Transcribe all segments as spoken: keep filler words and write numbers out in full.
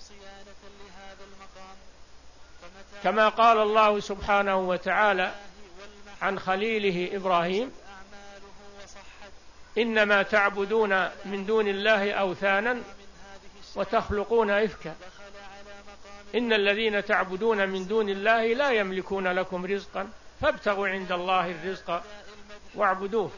كما قال الله سبحانه وتعالى عن خليله إبراهيم: إنما تعبدون من دون الله أوثانا وتخلقون إفكا إن الذين تعبدون من دون الله لا يملكون لكم رزقا فابتغوا عند الله الرزق واعبدوه.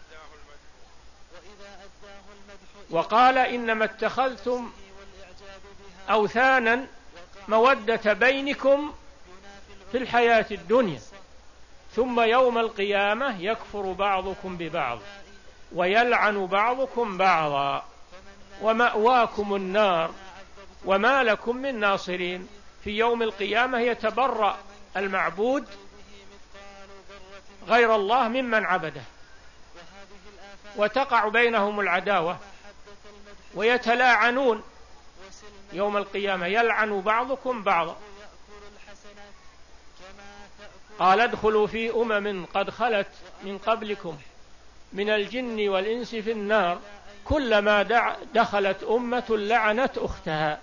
وقال: إنما اتخذتم أوثانا مودة بينكم في الحياة الدنيا ثم يوم القيامة يكفر بعضكم ببعض ويلعن بعضكم بعضا ومأواكم النار وما لكم من ناصرين. في يوم القيامة يتبرأ المعبود غير الله ممن عبده، وتقع بينهم العداوة ويتلاعنون يوم القيامة، يلعن بعضكم بعضا. قال: ادخلوا في أمم قد خلت من قبلكم من الجن والإنس في النار كلما دخلت أمة لعنت أختها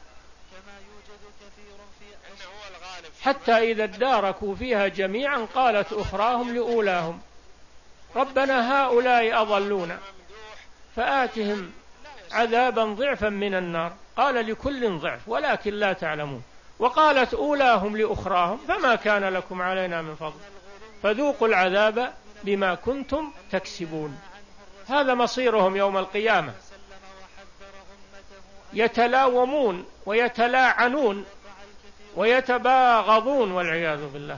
حتى إذا اداركوا فيها جميعا قالت أخراهم لأولاهم ربنا هؤلاء أضلونا فآتهم عذابا ضعفا من النار قال لكل ضعف ولكن لا تعلمون. وقالت أولاهم لأخراهم فما كان لكم علينا من فضل فذوقوا العذاب بما كنتم تكسبون. هذا مصيرهم يوم القيامة، يتلاومون ويتلاعنون ويتباغضون والعياذ بالله،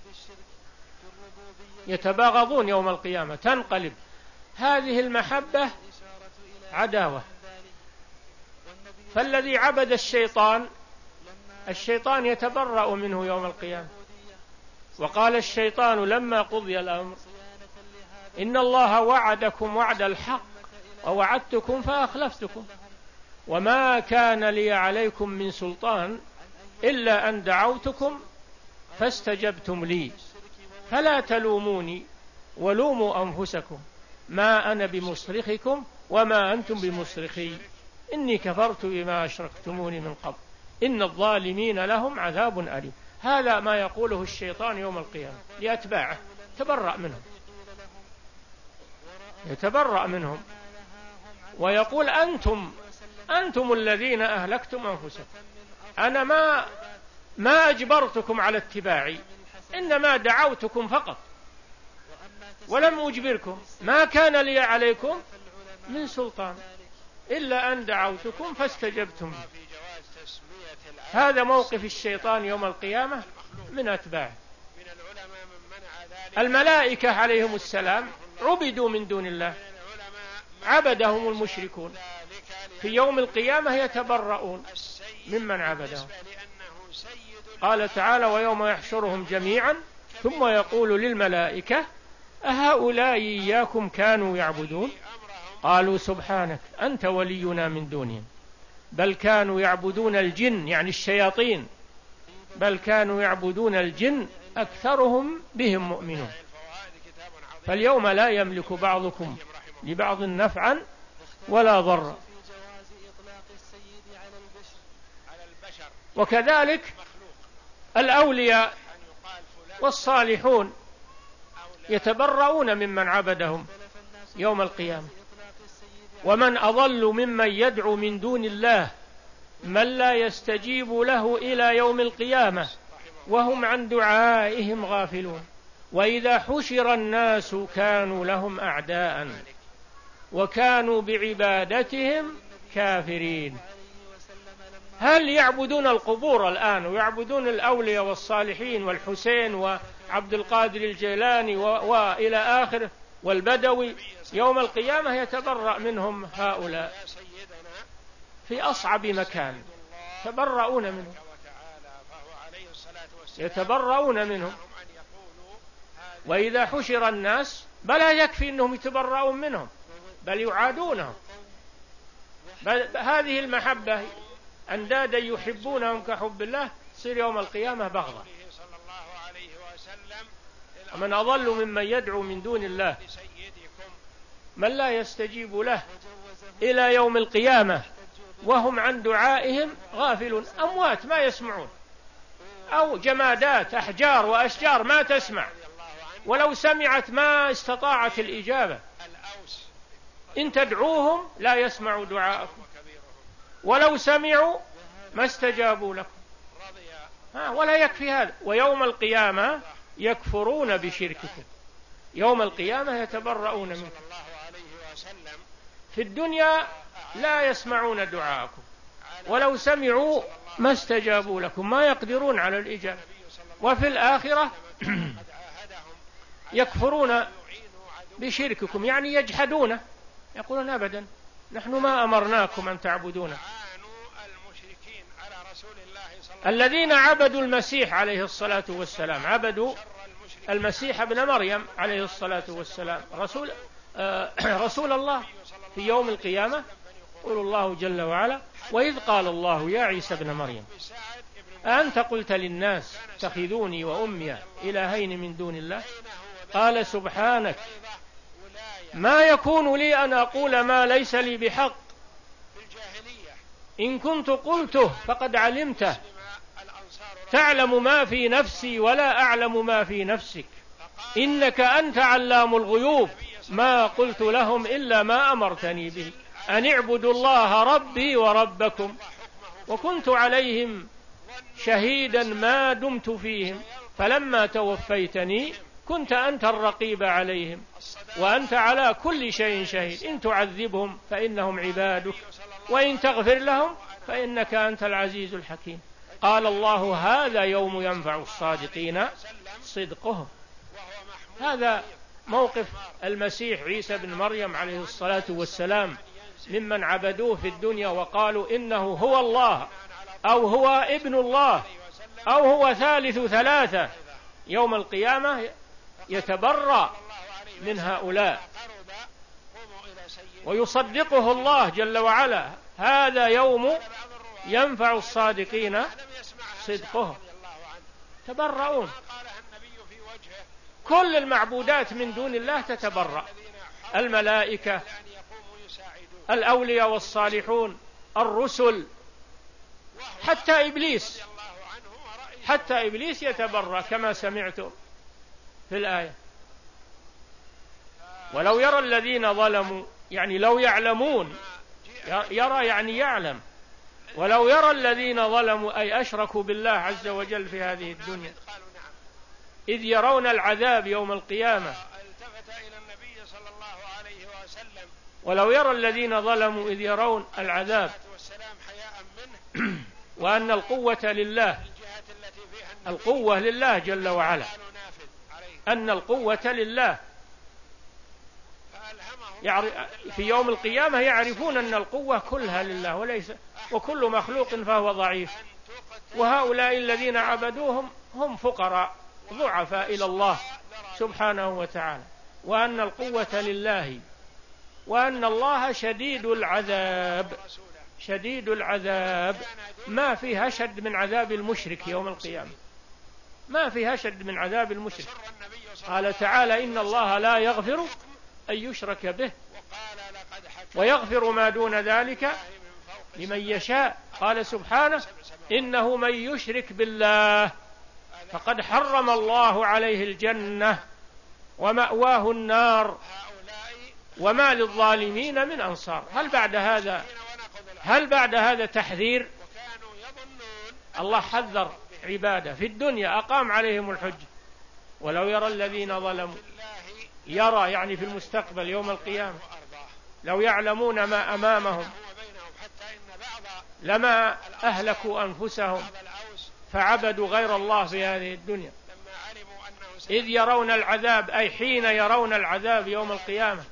يتباغضون يوم القيامة، تنقلب هذه المحبة عداوة. فالذي عبد الشيطان الشيطان يتبرأ منه يوم القيامة. وقال الشيطان لما قضي الأمر إن الله وعدكم وعد الحق ووعدتكم فأخلفتكم وما كان لي عليكم من سلطان إلا أن دعوتكم فاستجبتم لي فلا تلوموني ولوموا أنفسكم ما أنا بمصرخكم وما أنتم بمصرخي إني كفرت بما أشركتموني من قبل إن الظالمين لهم عذاب أليم. هذا ما يقوله الشيطان يوم القيامة لأتباعه، تبرأ منهم، يتبرأ منهم ويقول أنتم أنتم الذين أهلكتم أنفسكم، أنا ما ما أجبرتكم على اتباعي إنما دعوتكم فقط ولم أجبركم ما كان لي عليكم من سلطان إلا أن دعوتكم فاستجبتم. هذا موقف الشيطان يوم القيامة من أتباعه. الملائكة عليهم السلام عبدوا من دون الله، عبدهم المشركون، في يوم القيامة يتبرؤون ممن عبدهم. قال تعالى ويوم يحشرهم جميعا ثم يقول للملائكة أهؤلاء إياكم كانوا يعبدون قالوا سبحانك أنت ولينا من دونهم بل كانوا يعبدون الجن يعني الشياطين بل كانوا يعبدون الجن أكثرهم بهم مؤمنون. فاليوم لا يملك بعضكم لبعض نفعا ولا ضرا. وكذلك الأولياء والصالحون يتبرؤون ممن عبدهم يوم القيامة. ومن أضل ممن يدعو من دون الله من لا يستجيب له إلى يوم القيامة وهم عن دعائهم غافلون وإذا حشر الناس كانوا لهم أعداء وكانوا بعبادتهم كافرين. هل يعبدون القبور الآن ويعبدون الأولياء والصالحين والحسين وعبد القادر الجيلاني وإلى آخره والبدوي؟ يوم القيامة يتبرأ منهم هؤلاء في أصعب مكان، يتبرؤون منهم يتبرؤون منهم. وإذا حشر الناس بلا يكفي أنهم يتبرؤون منهم بل يعادونهم. بل هذه المحبة أندادا يحبونهم كحب الله تصير يوم القيامة بغضة. ومن أضل ممن يدعو من دون الله من لا يستجيب له إلى يوم القيامة وهم عن دعائهم غافلون. أموات ما يسمعون، أو جمادات أحجار وأشجار ما تسمع، ولو سمعت ما استطاعت الإجابة. إن تدعوهم لا يسمعوا دعاءكم، ولو سمعوا ما استجابوا لكم. ها ولا يكفي هذا، ويوم القيامة يكفرون بشرككم. يوم القيامة يتبرؤون منكم. في الدنيا لا يسمعون دعاءكم، ولو سمعوا ما استجابوا لكم، ما يقدرون على الإجابة. وفي الآخرة يكفرون بشرككم، يعني يجحدونه، يقولون أبدا نحن ما أمرناكم أن تعبدونه. الذين عبدوا المسيح عليه الصلاة والسلام، عبدوا المسيح ابن مريم عليه الصلاة والسلام رسول, آه رسول الله، في يوم القيامة يقول الله جل وعلا: وإذ قال الله يا عيسى ابن مريم أأنت قلت للناس اتخذوني وأمي إلهين من دون الله؟ قال سبحانك ما يكون لي أن أقول ما ليس لي بحق، إن كنت قلته فقد علمته، تعلم ما في نفسي ولا أعلم ما في نفسك، إنك أنت علام الغيوب، ما قلت لهم إلا ما أمرتني به أن اعبدوا الله ربي وربكم، وكنت عليهم شهيدا ما دمت فيهم، فلما توفيتني كنت أنت الرقيب عليهم، وأنت على كل شيء شهيد، إن تعذبهم فإنهم عبادك، وإن تغفر لهم فإنك أنت العزيز الحكيم. قال الله هذا يوم ينفع الصادقين صدقهم. هذا موقف المسيح عيسى بن مريم عليه الصلاة والسلام ممن عبدوه في الدنيا وقالوا إنه هو الله، أو هو ابن الله، أو هو ثالث ثلاثة. يوم القيامة يتبرأ من هؤلاء ويصدقه الله جل وعلا. هذا يوم ينفع الصادقين صدقهم. تبرؤون. كل المعبودات من دون الله تتبرأ، الملائكة، الأولياء والصالحون، الرسل، حتى إبليس، حتى إبليس يتبرأ كما سمعتم في الآية. ولو يرى الذين ظلموا، يعني لو يعلمون، يرى يعني يعلم، ولو يرى الذين ظلموا أي أشركوا بالله عز وجل في هذه الدنيا إذ يرون العذاب يوم القيامة، ولو يرى الذين ظلموا إذ يرون العذاب وأن القوة لله، القوة لله جل وعلا، أن القوة لله. في يوم القيامة يعرفون أن القوة كلها لله وليس، وكل مخلوق فهو ضعيف. وهؤلاء الذين عبدوهم هم فقراء ضعفاء إلى الله سبحانه وتعالى، وأن القوة لله، وأن الله شديد العذاب، شديد العذاب. ما فيها أشد من عذاب المشرك يوم القيامة، ما فيها أشد من عذاب المشرك. قال تعالى إن الله لا يغفر أن يشرك به ويغفر ما دون ذلك لمن يشاء. قال سبحانه إنه من يشرك بالله فقد حرم الله عليه الجنة ومأواه النار وما للظالمين من أنصار. هل بعد هذا هل بعد هذا تحذير؟ الله حذر عباده في الدنيا، أقام عليهم الحجة. ولو يرى الذين ظلموا، يرى يعني في المستقبل يوم القيامة، لو يعلمون ما أمامهم لما أهلكوا أنفسهم فعبدوا غير الله في هذه الدنيا. إذ يرون العذاب أي حين يرون العذاب يوم القيامة،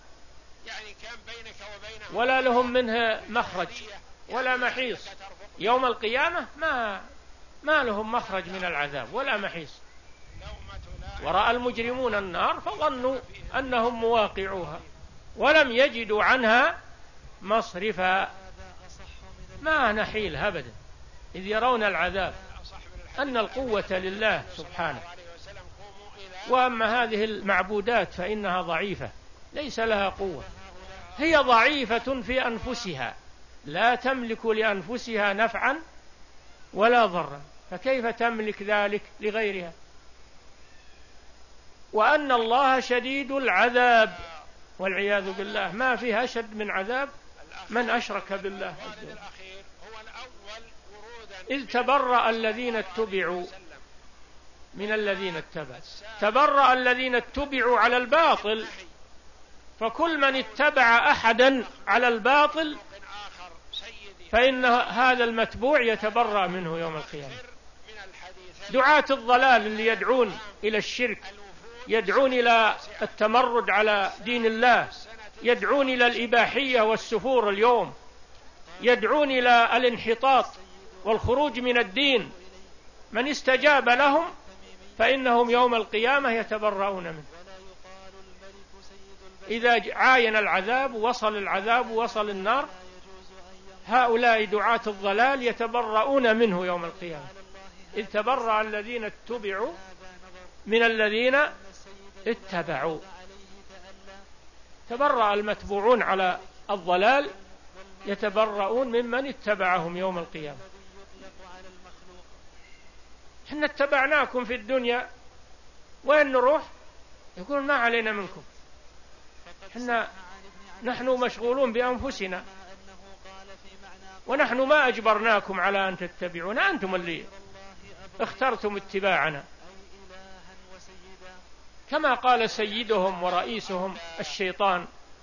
ولا لهم منها مخرج ولا محيص. يوم القيامة ما ما لهم مخرج من العذاب ولا محيص. ورأى المجرمون النار فظنوا أنهم مواقعوها ولم يجدوا عنها مصرفا. ما نحيل أبدا. إذ يرون العذاب أن القوة لله سبحانه. وأما هذه المعبودات فإنها ضعيفة، ليس لها قوة، هي ضعيفة في أنفسها لا تملك لأنفسها نفعا ولا ضرا، فكيف تملك ذلك لغيرها؟ وأن الله شديد العذاب والعياذ بالله، ما فيها أشد من عذاب من أشرك بالله. إذ تبرأ الذين اتبعوا من الذين اتبعوا، تبرأ الذين اتبعوا على الباطل، فكل من اتبع أحدا على الباطل فإن هذا المتبوع يتبرأ منه يوم القيامة. دعاة الضلال اللي يدعون إلى الشرك، يدعون إلى التمرد على دين الله، يدعون إلى الإباحية والسفور اليوم، يدعون إلى الانحطاط والخروج من الدين، من استجاب لهم فإنهم يوم القيامة يتبرؤون منه. إذا عاين العذاب وصل العذاب وصل النار، هؤلاء دعاة الضلال يتبرؤون منه يوم القيامة. إذ تبرأ الذين اتبعوا من الذين اتبعوا، تبرأ المتبوعون على الضلال يتبرؤون ممن اتبعهم يوم القيامة. حنا اتبعناكم في الدنيا، وين نروح؟ يقول ما علينا منكم، حنا نحن مشغولون بأنفسنا، ونحن ما أجبرناكم على أن تتبعونا، أنتم اللي اخترتم اتباعنا. كما قال سيدهم ورئيسهم الشيطان،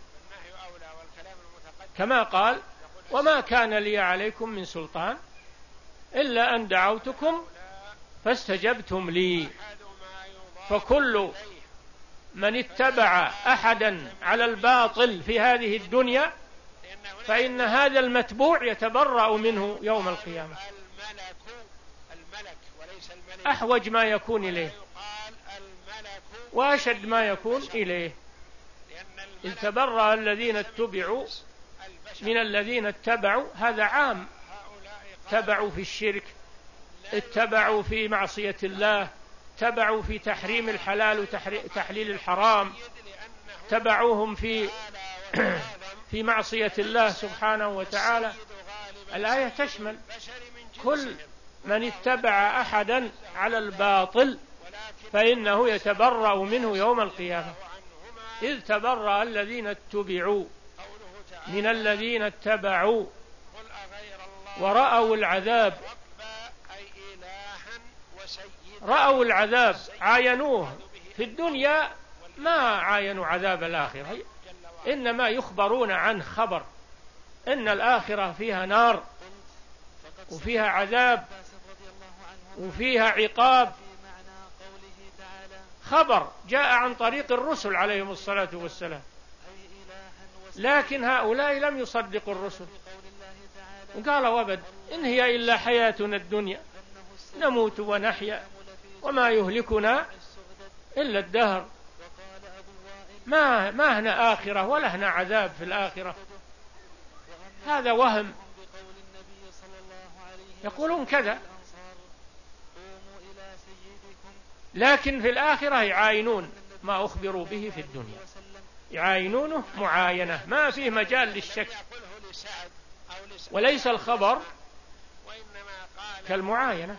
كما قال: وما كان لي عليكم من سلطان إلا أن دعوتكم فاستجبتم لي. فكل من اتبع أحدا على الباطل في هذه الدنيا فإن هذا المتبوع يتبرأ منه يوم القيامة، أحوج ما يكون إليه وأشد ما يكون إليه. إذ تبرأ الذين اتبعوا من الذين اتبعوا، هذا عام، اتبعوا في الشرك، اتبعوا في معصية الله، اتبعوا في تحريم الحلال وتحليل الحرام، اتبعوهم في في معصية الله سبحانه وتعالى. الآية تشمل كل من اتبع أحدا على الباطل فإنه يتبرأ منه يوم القيامة. إذ تبرأ الذين اتبعوا من الذين اتبعوا ورأوا العذاب، رأوا العذاب، عاينوه في الدنيا، ما عاينوا عذاب الآخرة، إنما يخبرون عن خبر إن الآخرة فيها نار وفيها عذاب وفيها عقاب، خبر جاء عن طريق الرسل عليهم الصلاة والسلام. لكن هؤلاء لم يصدقوا الرسل، وقالوا أبد إن هي إلا حياتنا الدنيا نموت ونحيا وما يهلكنا إلا الدهر، ما ما هنا آخرة ولا هنا عذاب في الآخرة، هذا وهم. يقولون كذا، لكن في الآخرة يعاينون ما أخبروا به في الدنيا، يعاينونه معاينة ما فيه مجال للشك، وليس الخبر كالمعاينة.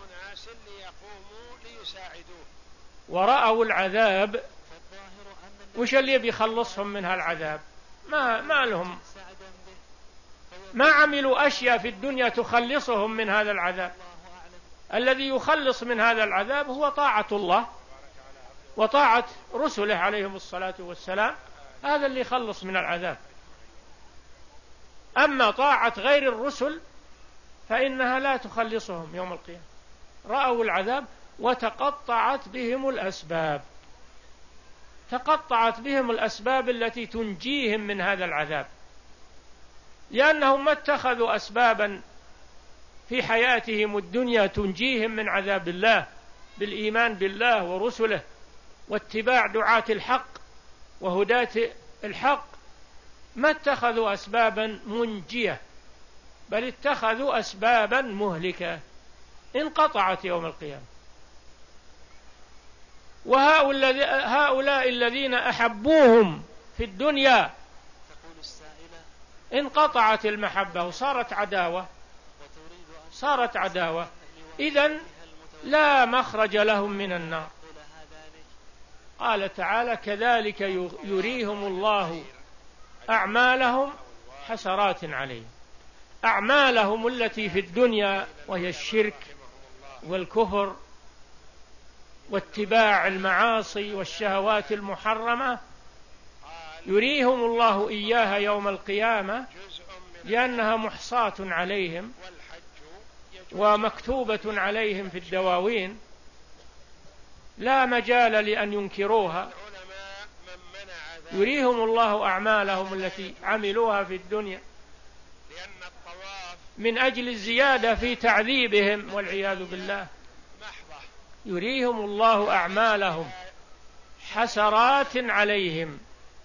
ورأوا العذاب، وش اللي بيخلصهم من هالعذاب؟ ما ما لهم، ما عملوا أشياء في الدنيا تخلصهم من هذا العذاب. الذي يخلص من هذا العذاب هو طاعة الله وطاعة رسله عليهم الصلاة والسلام، هذا اللي يخلص من العذاب. أما طاعة غير الرسل فإنها لا تخلصهم يوم القيامة. رأوا العذاب وتقطعت بهم الأسباب، تقطعت بهم الأسباب التي تنجيهم من هذا العذاب، لأنهم ما اتخذوا أسبابا في حياتهم الدنيا تنجيهم من عذاب الله بالإيمان بالله ورسله واتباع دعاة الحق وهداة الحق، ما اتخذوا أسبابا منجية، بل اتخذوا أسبابا مهلكة انقطعت يوم القيامة. وهؤلاء الذين أحبوهم في الدنيا انقطعت المحبة وصارت عداوة، صارت عداوة، إذن لا مخرج لهم من النار. قال تعالى: كذلك يريهم الله أعمالهم حسرات عليهم. أعمالهم التي في الدنيا وهي الشرك والكفر واتباع المعاصي والشهوات المحرمة يريهم الله إياها يوم القيامة، لأنها محصاة عليهم ومكتوبة عليهم في الدواوين، لا مجال لأن ينكروها. يريهم الله أعمالهم التي عملوها في الدنيا من أجل الزيادة في تعذيبهم والعياذ بالله. يريهم الله أعمالهم حسرات عليهم،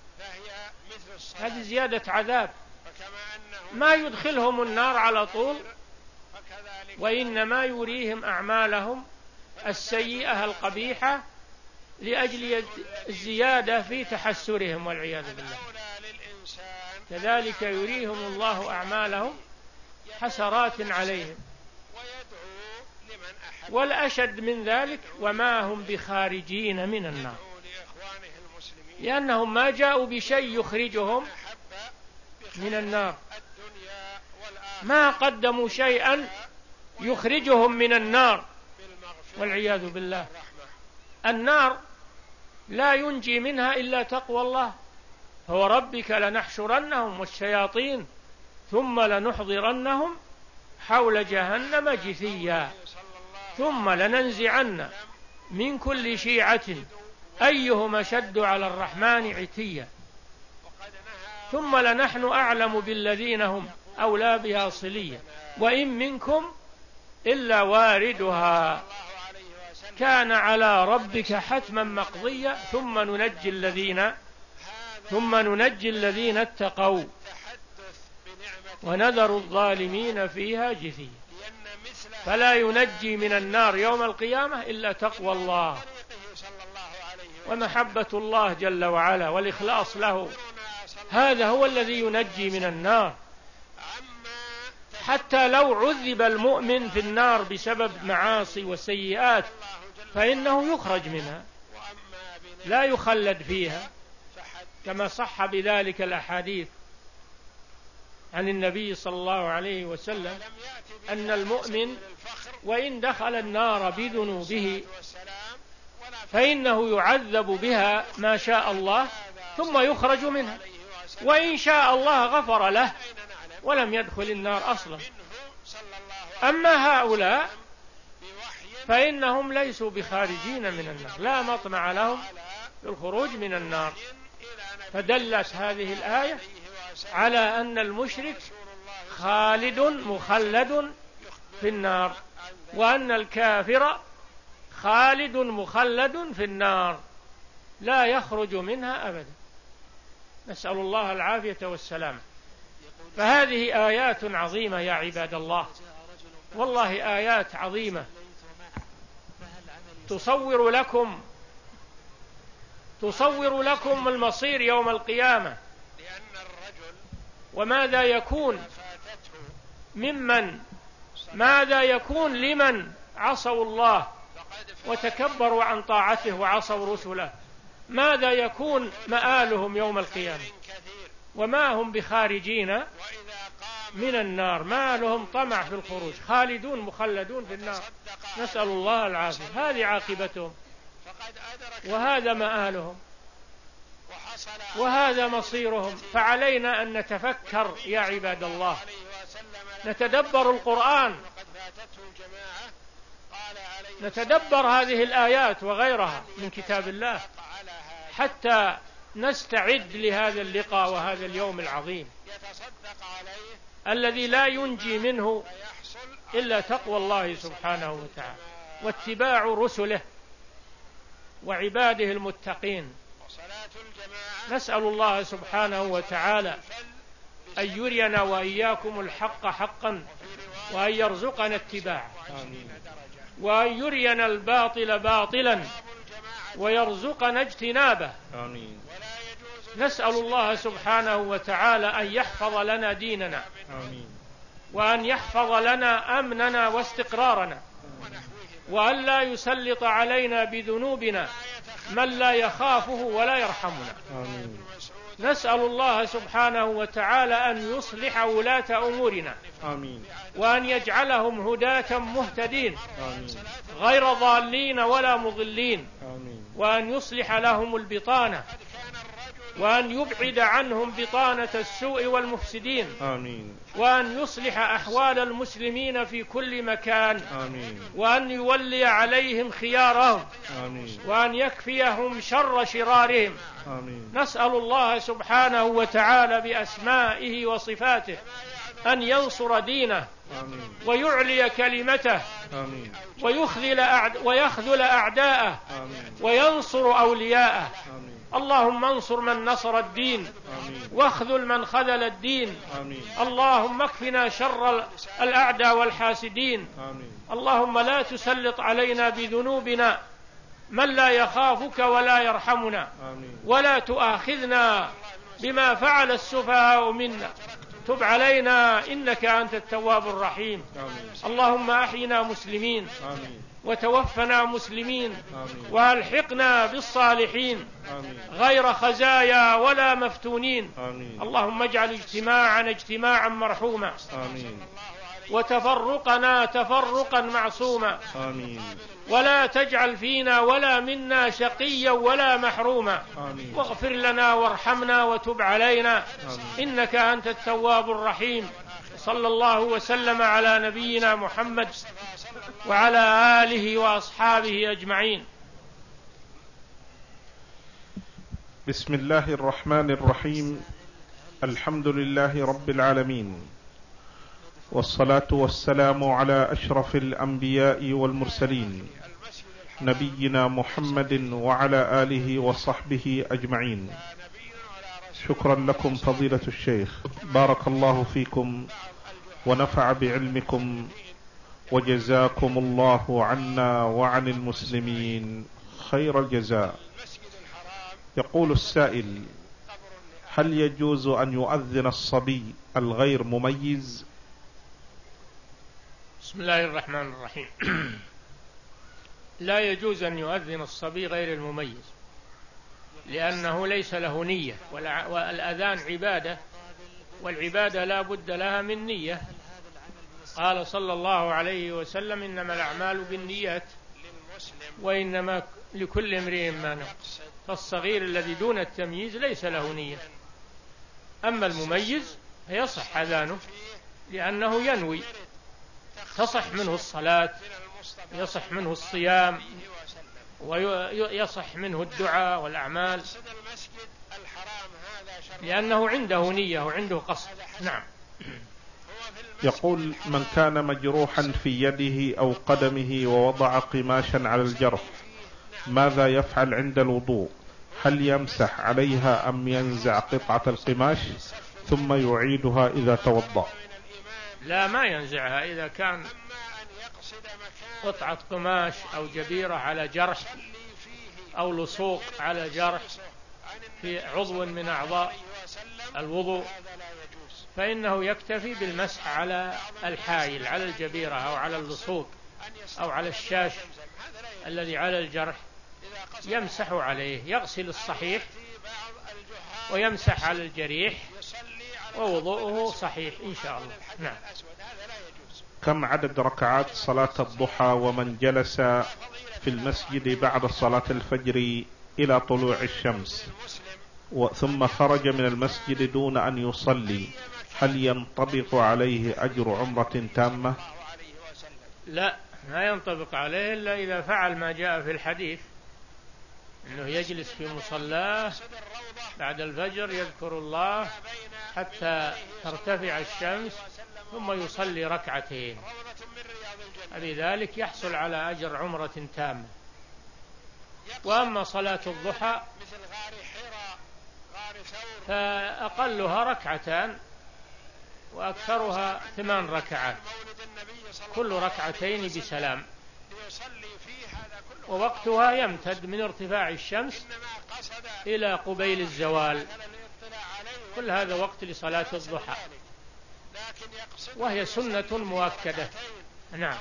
هذه زيادة عذاب، ما يدخلهم النار على طول، وإنما يريهم أعمالهم السيئة القبيحة لأجل الزيادة في تحسرهم والعياذ بالله. كذلك يريهم الله أعمالهم حسرات عليهم. والأشد من ذلك: وما هم بخارجين من النار، لأنهم ما جاءوا بشيء يخرجهم من النار، ما قدموا شيئا يخرجهم من النار والعياذ بالله. النار لا ينجي منها إلا تقوى الله. فوربك لنحشرنهم والشياطين ثم لنحضرنهم حول جهنم جثيا ثم لننزعن من كل شيعة أيهم أشد على الرحمن عتيا ثم لنحن أعلم بالذين هم أولى بها صليا وإن منكم إلا واردها كان على ربك حتما مقضيا ثم ننجي الذين ثم ننجي الذين اتقوا ونذر الظالمين فيها جثيا. فلا ينجي من النار يوم القيامة إلا تقوى الله ومحبة الله جل وعلا والإخلاص له، هذا هو الذي ينجي من النار. حتى لو عذب المؤمن في النار بسبب معاصي وسيئات فإنه يخرج منها، لا يخلد فيها، كما صح بذلك الأحاديث عن النبي صلى الله عليه وسلم أن المؤمن وإن دخل النار بذنوبه فإنه يعذب بها ما شاء الله ثم يخرج منها، وإن شاء الله غفر له ولم يدخل النار أصلا. أما هؤلاء فإنهم ليسوا بخارجين من النار، لا مطمع لهم للخروج من النار. فدلت هذه الآية على أن المشرك خالد مخلد في النار، وأن الكافر خالد مخلد في النار لا يخرج منها أبدا، نسأل الله العافية والسلام. فهذه آيات عظيمة يا عباد الله، والله آيات عظيمة تصور لكم تصور لكم المصير يوم القيامة، وماذا يكون ممن ماذا يكون لمن عصوا الله وتكبروا عن طاعته وعصوا رسله، ماذا يكون مآلهم يوم القيامة، وما هم بخارجين من النار، ما لهم طمع في الخروج، خالدون مخلدون في النار، نسأل الله العافية. هذه عاقبتهم وهذا مآلهم وهذا مصيرهم. فعلينا أن نتفكر يا عباد الله، نتدبر القرآن، نتدبر هذه الآيات وغيرها من كتاب الله حتى نستعد لهذا اللقاء وهذا اليوم العظيم الذي لا ينجي منه إلا تقوى الله سبحانه وتعالى واتباع رسله وعباده المتقين. نسأل الله سبحانه وتعالى أن يرينا وإياكم الحق حقا وأن يرزقنا اتباعه، وأن يرينا الباطل باطلا ويرزقنا اجتنابه. نسأل الله سبحانه وتعالى أن يحفظ لنا ديننا، آمين. وأن يحفظ لنا أمننا واستقرارنا، وأن لا يسلط علينا بذنوبنا من لا يخافه ولا يرحمنا. آمين. نسأل الله سبحانه وتعالى أن يصلح ولاة أمورنا، آمين. وأن يجعلهم هداة مهتدين، آمين. غير ضالين ولا مضلين، آمين. وأن يصلح لهم البطانة، وأن يبعد عنهم بطانة السوء والمفسدين. آمين. وأن يصلح أحوال المسلمين في كل مكان. آمين. وأن يولي عليهم خيارهم. آمين. وأن يكفيهم شر شرارهم. آمين. نسأل الله سبحانه وتعالى بأسمائه وصفاته أن ينصر دينه، آمين. ويعلي كلمته، آمين. ويخذل أعد... ويخذل أعداءه، آمين. وينصر أولياءه. آمين. اللهم انصر من نصر الدين، آمين. واخذل من خذل الدين. آمين. اللهم اكفنا شر الأعداء والحاسدين. آمين. اللهم لا تسلط علينا بذنوبنا من لا يخافك ولا يرحمنا. آمين. ولا تؤاخذنا بما فعل السفهاء منا. تب علينا إنك أنت التواب الرحيم. آمين. اللهم أحينا مسلمين، آمين. وتوفنا مسلمين، آمين. وألحقنا بالصالحين آمين. غير خزايا ولا مفتونين. آمين. اللهم اجعل اجتماعنا اجتماعا مرحوما، آمين. وتفرقنا تفرقا معصوما، آمين. ولا تجعل فينا ولا منا شقيا ولا محروما. آمين. واغفر لنا وارحمنا وتب علينا. آمين. إنك أنت التواب الرحيم. صلى الله وسلم على نبينا محمد وعلى آله وأصحابه أجمعين. بسم الله الرحمن الرحيم. الحمد لله رب العالمين، والصلاة والسلام على أشرف الأنبياء والمرسلين، نبينا محمد وعلى آله وصحبه أجمعين. شكرا لكم فضيلة الشيخ، بارك الله فيكم ونفع بعلمكم، وجزاكم الله عنا وعن المسلمين خير الجزاء. يقول السائل: هل يجوز أن يؤذن الصبي الغير مميز؟ بسم الله الرحمن الرحيم. لا يجوز أن يؤذن الصبي غير المميز، لأنه ليس له نية، والأذان عبادة، والعبادة لا بد لها من نية. قال صلى الله عليه وسلم: إنما الأعمال بالنيات وإنما لكل امرئ ما نوى. فالصغير الذي دون التمييز ليس له نية. أما المميز فيصح أذانه، لأنه ينوي، تصح منه الصلاة، يصح منه الصيام، ويصح منه الدعاء والأعمال، لأنه عنده نية وعنده قصد. نعم. يقول: من كان مجروحا في يده أو قدمه ووضع قماشا على الجرح، ماذا يفعل عند الوضوء؟ هل يمسح عليها أم ينزع قطعة القماش ثم يعيدها إذا توضأ؟ لا، ما ينزعها. إذا كان قطعة قماش أو جبيرة على جرح أو لصوق على جرح في عضو من أعضاء الوضوء، فإنه يكتفي بالمسح على الحائل، على الجبيرة أو على اللصوق أو على الشاش الذي على الجرح، يمسح عليه، يغسل الصحيح ويمسح على الجريح، ووضوءه صحيح إن شاء الله. نعم. كم عدد ركعات صلاة الضحى ومن جلس في المسجد بعد صلاة الفجر إلى طلوع الشمس ثم خرج من المسجد دون أن يصلي، هل ينطبق عليه أجر عمرة تامة؟ لا، لا ينطبق عليه إلا إذا فعل ما جاء في الحديث، أنه يجلس في مصلاه بعد الفجر يذكر الله حتى ترتفع الشمس ثم يصلي ركعتين، بذلك يحصل على أجر عمرة تامة. وأما صلاة الضحى فأقلها ركعتان وأكثرها ثمان ركعات، كل ركعتين بسلام. ووقتها يمتد من ارتفاع الشمس إلى قبيل الزوال، كل هذا وقت لصلاة الضحى، وهي سنة مؤكدة. نعم.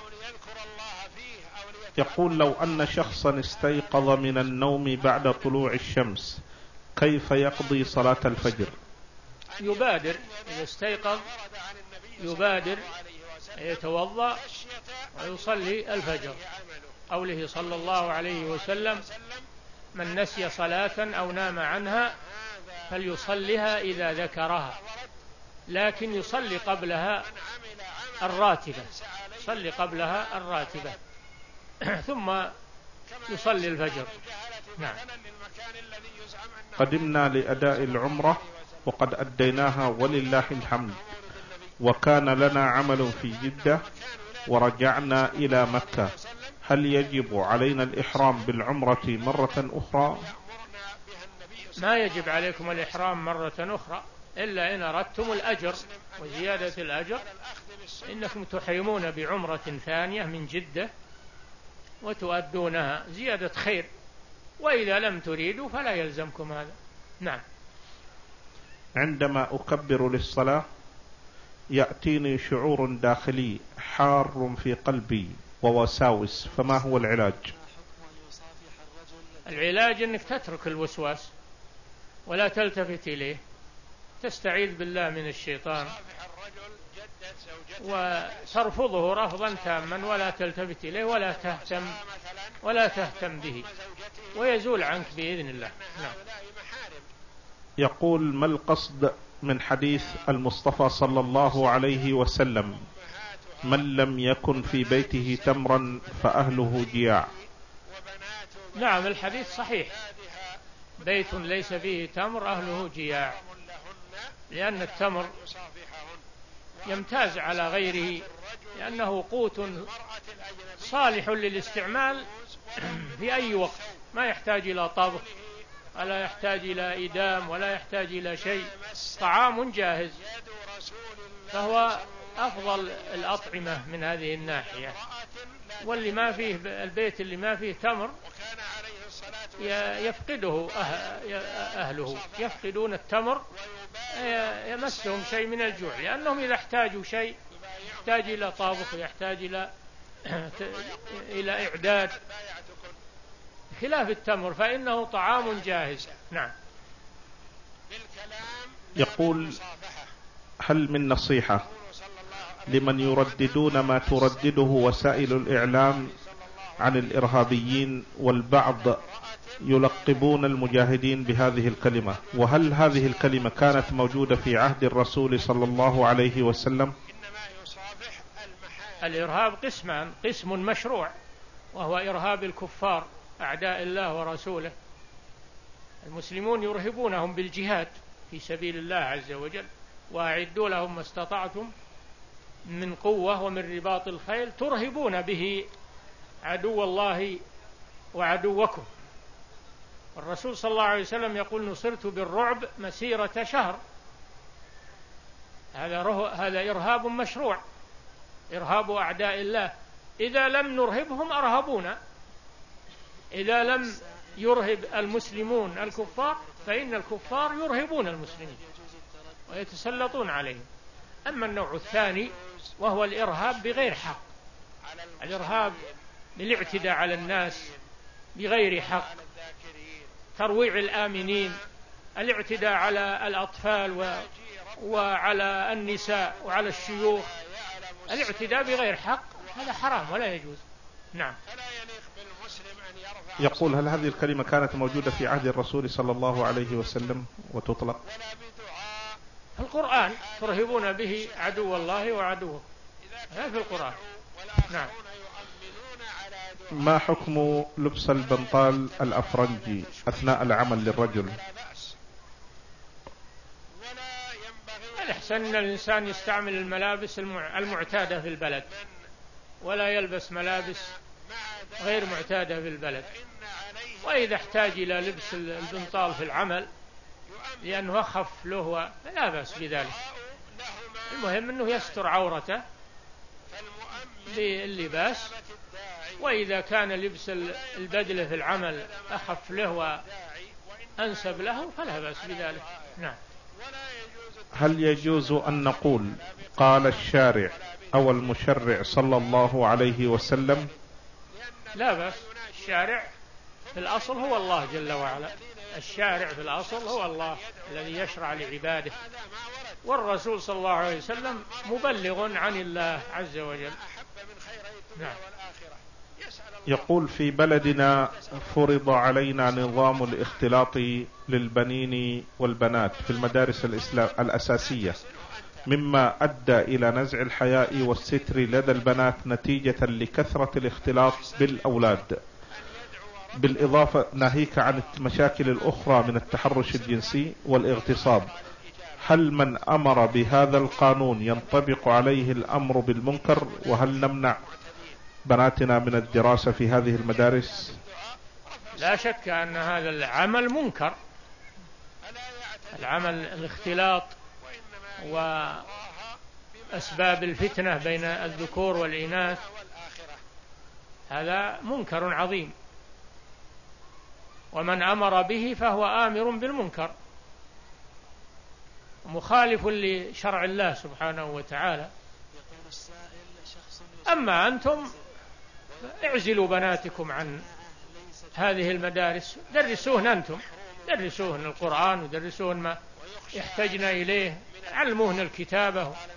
يقول: لو أن شخصا استيقظ من النوم بعد طلوع الشمس كيف يقضي صلاة الفجر؟ يبادر، إذا استيقظ يبادر يتوضأ ويصلي الفجر، قوله صلى الله عليه وسلم: من نسي صلاة أو نام عنها فليصلها إذا ذكرها، لكن يصلي قبلها الراتبة، يصلي قبلها الراتبة ثم يصلي الفجر. نعم. قدمنا لأداء العمرة وقد أديناها ولله الحمد، وكان لنا عمل في جدة ورجعنا إلى مكة، هل يجب علينا الإحرام بالعمرة مرة أخرى؟ ما يجب عليكم الإحرام مرة أخرى إلا إن أردتم الأجر وزيادة الأجر، إنكم تحرمون بعمرة ثانية من جدة وتؤدونها زيادة خير، وإذا لم تريدوا فلا يلزمكم هذا. نعم. عندما أكبر للصلاة يأتيني شعور داخلي حار في قلبي ووساوس، فما هو العلاج؟ العلاج أنك تترك الوسواس ولا تلتفت إليه، تستعيذ بالله من الشيطان وترفضه رفضا تاما ولا تلتفت إليه ولا تهتم ولا تهتم به، ويزول عنك بإذن الله. نعم. يقول: ما القصد من حديث المصطفى صلى الله عليه وسلم: من لم يكن في بيته تمرا فأهله جياع؟ نعم، الحديث صحيح، بيت ليس فيه تمر أهله جياع، لأن التمر يمتاز على غيره لأنه قوت صالح للاستعمال في أي وقت، ما يحتاج إلى طبخ ولا يحتاج إلى إدام ولا يحتاج إلى شيء، طعام جاهز، فهو أفضل الأطعمة من هذه الناحية. واللي ما فيه البيت اللي ما فيه تمر يفقده أهله، يفقدون التمر، يمسهم شيء من الجوع، لأنهم إذا احتاجوا شيء يحتاج إلى طابخ ويحتاج إلى إلى إعداد، خلاف التمر فإنه طعام جاهز. نعم. يقول: هل من نصيحة لمن يرددون ما تردده وسائل الإعلام عن الإرهابيين، والبعض يلقبون المجاهدين بهذه الكلمة، وهل هذه الكلمة كانت موجودة في عهد الرسول صلى الله عليه وسلم؟ الإرهاب قسمان: قسم مشروع وهو إرهاب الكفار أعداء الله ورسوله، المسلمون يرهبونهم بالجهاد في سبيل الله عز وجل، وأعدوا لهم ما استطعتم من قوة ومن رباط الخيل ترهبون به عدو الله وعدوكم. الرسول صلى الله عليه وسلم يقول: نصرت بالرعب مسيرة شهر. هذا هذا إرهاب مشروع، إرهاب أعداء الله. إذا لم نرهبهم أرهبونا، إذا لم يرهب المسلمون الكفار فإن الكفار يرهبون المسلمين ويتسلطون عليهم. أما النوع الثاني وهو الإرهاب بغير حق، الإرهاب بالاعتداء على الناس بغير حق، ترويع الآمنين، الاعتداء على الأطفال و... وعلى النساء وعلى الشيوخ، الاعتداء بغير حق هذا حرام ولا يجوز. نعم. يقول: هل هذه الكلمة كانت موجودة في عهد الرسول صلى الله عليه وسلم وتطلق؟ في القرآن: ترهبون به عدو الله وعدوه، هذا في القرآن. نعم. ما حكم لبس البنطال الأفرنجي أثناء العمل للرجل؟ الأحسن أن الإنسان يستعمل الملابس المعتادة في البلد، ولا يلبس ملابس غير معتادة في البلد. وإذا احتاج إلى لبس البنطال في العمل لأنه أخف له لا بأس بذلك، المهم أنه يستر عورته باللباس وإذا كان لبس البدلة في العمل أخف له وأنسب له فلا بأس بذلك. نعم. هل يجوز أن نقول قال الشارع أو المشرع صلى الله عليه وسلم؟ لا بأس. الشارع في الأصل هو الله جل وعلا، الشارع في الأصل هو الله الذي يشرع لعباده، والرسول صلى الله عليه وسلم مبلغ عن الله عز وجل. نعم. يقول في بلدنا فرض علينا نظام الاختلاط للبنين والبنات في المدارس الإسلام الأساسية، مما أدى إلى نزع الحياء والستر لدى البنات نتيجة لكثرة الاختلاط بالأولاد، بالإضافة ناهيك عن المشاكل الأخرى من التحرش الجنسي والاغتصاب. هل من أمر بهذا القانون ينطبق عليه الأمر بالمنكر؟ وهل نمنع بناتنا من الدراسة في هذه المدارس؟ لا شك أن هذا العمل منكر، العمل الاختلاط وأسباب الفتنة بين الذكور والإناث هذا منكر عظيم، ومن أمر به فهو آمر بالمنكر مخالف لشرع الله سبحانه وتعالى. أما أنتم اعزلوا بناتكم عن هذه المدارس، درسوهن أنتم، درسوهن القرآن ودرسوهن ما يحتاجن إليه، علموهن الكتابة